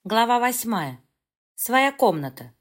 Глава 8. Своя комната.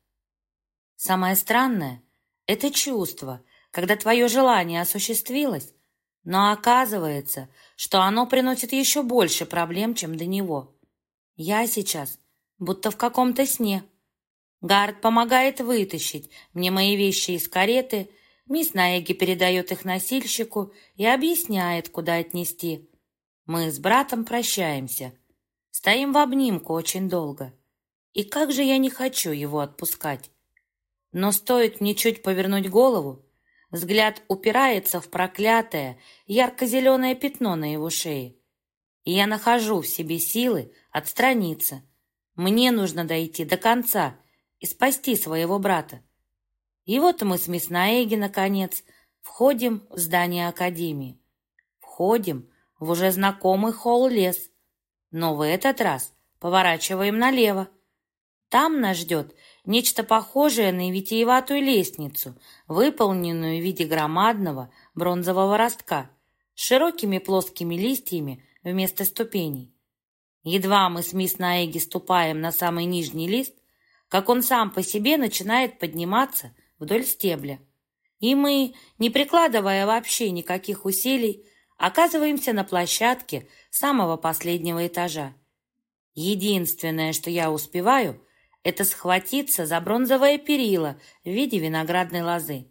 Самое странное– это чувство, когда твое желание осуществилось, но оказывается, что оно приносит еще больше проблем, чем до него. Я сейчас будто в каком-то сне. Гард помогает вытащить мне мои вещи из кареты, мисс Наэги передает их носильщику и объясняет, куда отнести. Мы с братом прощаемся. Стоим в обнимку очень долго. И как же я не хочу его отпускать. Но стоит мне чуть повернуть голову, взгляд упирается в проклятое ярко-зеленое пятно на его шее. И я нахожу в себе силы отстраниться. Мне нужно дойти до конца и спасти своего брата. И вот мы с мисс Наэги, наконец, входим в здание академии. Входим в уже знакомый холл-лес. Но в этот раз поворачиваем налево. Там нас ждет нечто похожее на витиеватую лестницу, выполненную в виде громадного бронзового ростка с широкими плоскими листьями вместо ступеней. Едва мы с мисс Наэги ступаем на самый нижний лист, как он сам по себе начинает подниматься вдоль стебля. И мы, не прикладывая вообще никаких усилий, оказываемся на площадке самого последнего этажа. Единственное, что я успеваю, это схватиться за бронзовое перила в виде виноградной лозы.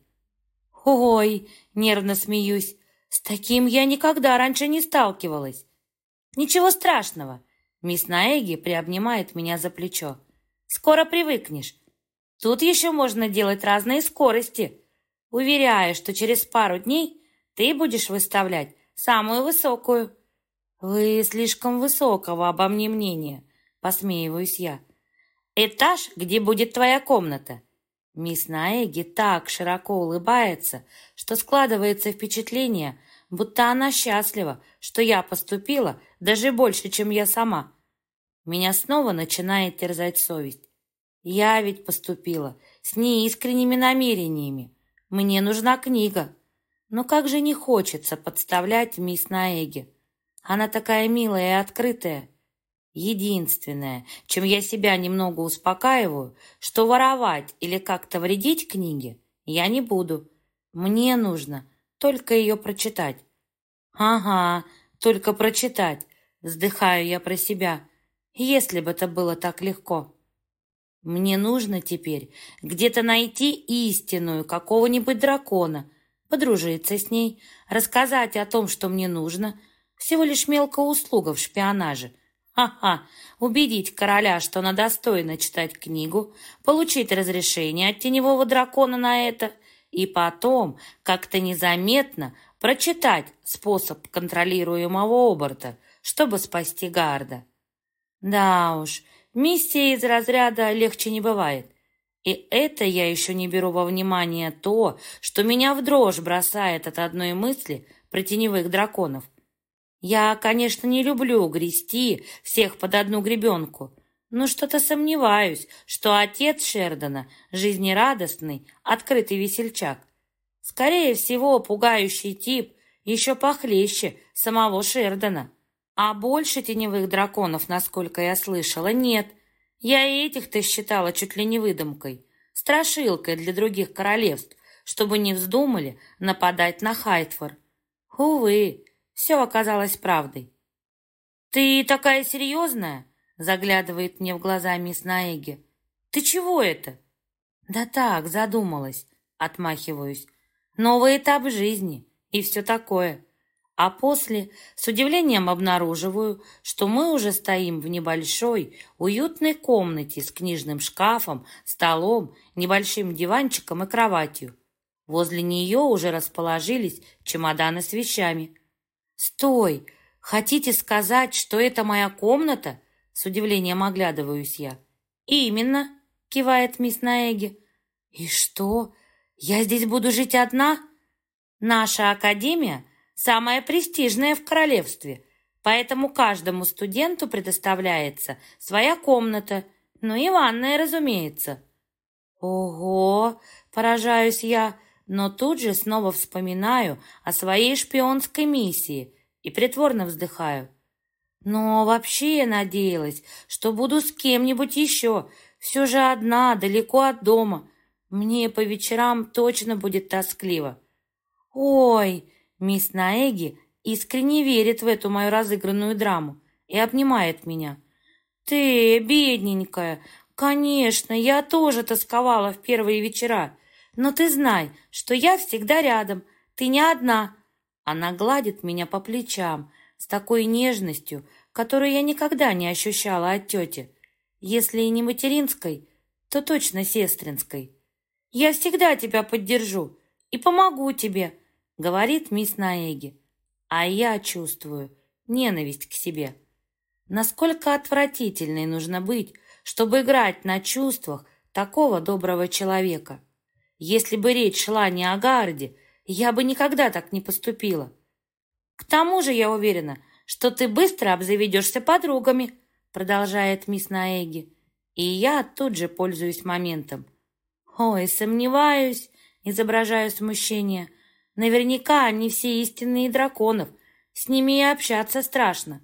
«Ой!» — нервно смеюсь. «С таким я никогда раньше не сталкивалась». «Ничего страшного!» — мисс Наэги приобнимает меня за плечо. «Скоро привыкнешь. Тут еще можно делать разные скорости. Уверяю, что через пару дней ты будешь выставлять самую высокую». «Вы слишком высокого обо мне мнения», — посмеиваюсь я. «Этаж, где будет твоя комната». Мисс Наэги так широко улыбается, что складывается впечатление, будто она счастлива, что я поступила даже больше, чем я сама. Меня снова начинает терзать совесть. Я ведь поступила с неискренними намерениями. Мне нужна книга. Но как же не хочется подставлять мисс Наэги. Она такая милая и открытая. Единственное, чем я себя немного успокаиваю, что воровать или как-то вредить книге я не буду. Мне нужно только ее прочитать. Ага, только прочитать, вздыхаю я про себя. Если бы это было так легко. Мне нужно теперь где-то найти истинную какого-нибудь дракона, подружиться с ней, рассказать о том, что мне нужно. Всего лишь мелкая услуга в шпионаже. Ха-ха, убедить короля, что она достойна читать книгу, получить разрешение от теневого дракона на это и потом как-то незаметно прочитать способ контролируемого оборта, чтобы спасти Гарда. Да уж, миссия из разряда легче не бывает. И это я еще не беру во внимание то, что меня в дрожь бросает от одной мысли про теневых драконов. Я, конечно, не люблю грести всех под одну гребенку, но что-то сомневаюсь, что отец Шердона жизнерадостный, открытый весельчак. Скорее всего, пугающий тип еще похлеще самого Шердона. А больше теневых драконов, насколько я слышала, нет. Я и этих-то считала чуть ли не выдумкой, страшилкой для других королевств, чтобы не вздумали нападать на Хайтфор. Увы, все оказалось правдой. «Ты такая серьезная?» — заглядывает мне в глаза мисс Наэги. «Ты чего это?» «Да так, задумалась», — отмахиваюсь. «Новый этап жизни и все такое». А после с удивлением обнаруживаю, что мы уже стоим в небольшой, уютной комнате с книжным шкафом, столом, небольшим диванчиком и кроватью. Возле нее уже расположились чемоданы с вещами. «Стой! Хотите сказать, что это моя комната?» С удивлением оглядываюсь я. «Именно!» — кивает мисс Наэги. «И что? Я здесь буду жить одна?» «Наша академия самая престижная в королевстве, поэтому каждому студенту предоставляется своя комната, ну и ванная, разумеется». «Ого!» — поражаюсь я, но тут же снова вспоминаю о своей шпионской миссии и притворно вздыхаю. Но вообще я надеялась, что буду с кем-нибудь еще. Все же одна, далеко от дома. Мне по вечерам точно будет тоскливо. Ой, мисс Наэги искренне верит в эту мою разыгранную драму и обнимает меня. Ты, бедненькая, конечно, я тоже тосковала в первые вечера. Но ты знай, что я всегда рядом, ты не одна. Она гладит меня по плечам с такой нежностью, которую я никогда не ощущала от тети. Если и не материнской, то точно сестринской. «Я всегда тебя поддержу и помогу тебе», — говорит мисс Наэги. А я чувствую ненависть к себе. Насколько отвратительной нужно быть, чтобы играть на чувствах такого доброго человека. Если бы речь шла не о Гарде, я бы никогда так не поступила. К тому же я уверена, что ты быстро обзаведешься подругами, продолжает мисс Наэги. И я тут же пользуюсь моментом. Ой, сомневаюсь, изображаю смущение. Наверняка они все истинные драконов. С ними и общаться страшно.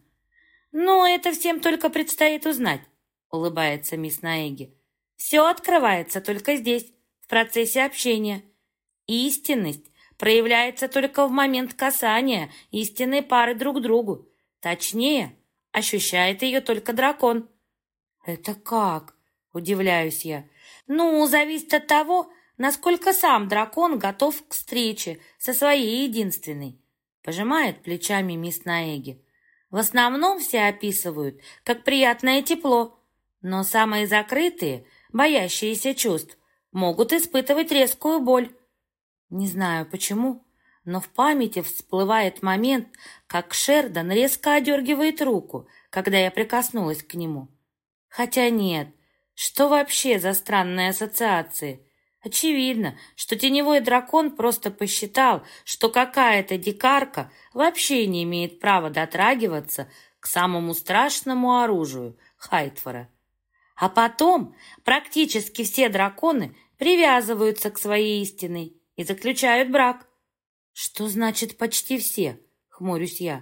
Но это всем только предстоит узнать, улыбается мисс Наэги. Все открывается только здесь, в процессе общения. Истинность проявляется только в момент касания истинной пары друг к другу. Точнее, ощущает ее только дракон. Это как? Удивляюсь я. Ну, зависит от того, насколько сам дракон готов к встрече со своей единственной. Пожимает плечами мисс Наэги. В основном все описывают, как приятное тепло, но самые закрытые, боящиеся чувств, могут испытывать резкую боль. Не знаю почему, но в памяти всплывает момент, как Шердан резко одергивает руку, когда я прикоснулась к нему. Хотя нет, что вообще за странные ассоциации? Очевидно, что теневой дракон просто посчитал, что какая-то дикарка вообще не имеет права дотрагиваться к самому страшному оружию Хайтфора. А потом практически все драконы привязываются к своей истине и заключают брак. Что значит почти все? Хмурюсь я.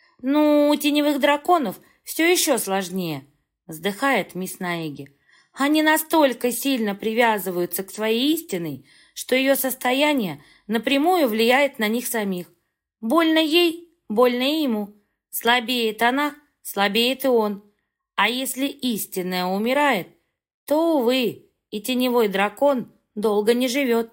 Ну, у теневых драконов все еще сложнее, вздыхает мисс Наэги. Они настолько сильно привязываются к своей истине, что ее состояние напрямую влияет на них самих. Больно ей, больно и ему. Слабеет она, слабеет и он. А если истинная умирает, то, увы, и теневой дракон долго не живет.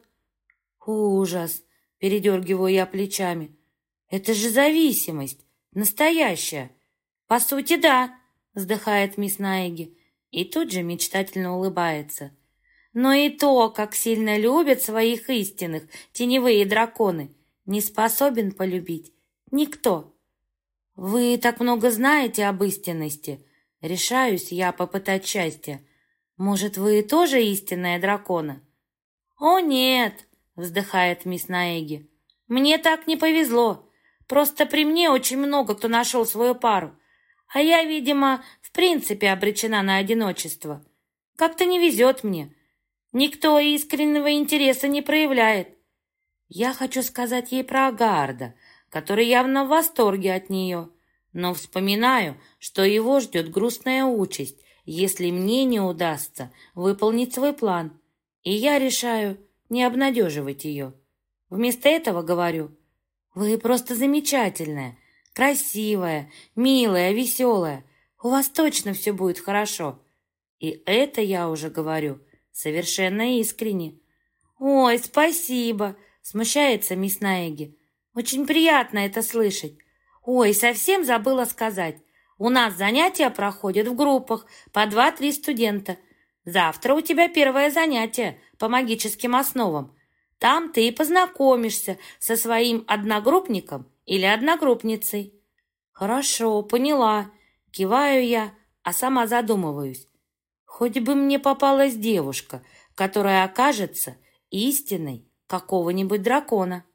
Ужас! Передергиваю я плечами. Это же зависимость, настоящая. По сути, да, вздыхает мисс Наэги. И тут же мечтательно улыбается. Но и то, как сильно любят своих истинных теневые драконы, не способен полюбить никто. Вы так много знаете об истинности. Решаюсь я попытать счастье. Может, вы тоже истинная дракона? О, нет, вздыхает мисс Наэги. Мне так не повезло. Просто при мне очень много кто нашел свою пару. А я, видимо, в принципе обречена на одиночество. Как-то не везет мне. Никто искреннего интереса не проявляет. Я хочу сказать ей про Агарда, который явно в восторге от нее. Но вспоминаю, что его ждет грустная участь, если мне не удастся выполнить свой план. И я решаю не обнадеживать ее. Вместо этого говорю: «Вы просто замечательная, красивая, милая, веселая. У вас точно все будет хорошо». И это я уже говорю совершенно искренне. «Ой, спасибо!» — смущается мисс Наэги. «Очень приятно это слышать. Ой, совсем забыла сказать. У нас занятия проходят в группах по 2-3 студента. Завтра у тебя первое занятие по магическим основам. Там ты и познакомишься со своим одногруппником или одногруппницей». «Хорошо, поняла», — киваю я, а сама задумываюсь. Хоть бы мне попалась девушка, которая окажется истиной какого-нибудь дракона.